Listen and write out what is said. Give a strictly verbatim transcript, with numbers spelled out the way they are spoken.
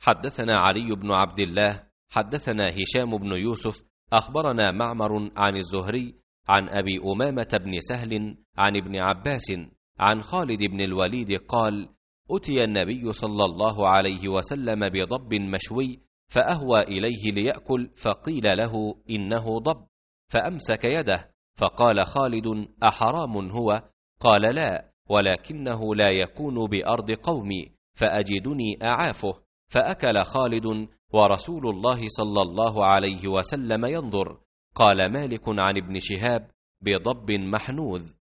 حدثنا علي بن عبد الله حدثنا هشام بن يوسف أخبرنا معمر عن الزهري عن أبي أمامة بن سهل عن ابن عباس عن خالد بن الوليد قال: أتي النبي صلى الله عليه وسلم بضب مشوي فأهوى إليه ليأكل، فقيل له: إنه ضب، فأمسك يده، فقال خالد: أحرام هو؟ قال: لا، ولكنه لا يكون بأرض قومي، فأجدني أعافه. فأكل خالد ورسول الله صلى الله عليه وسلم ينظر. قال مالك عن ابن شهاب: بضب محنوذ.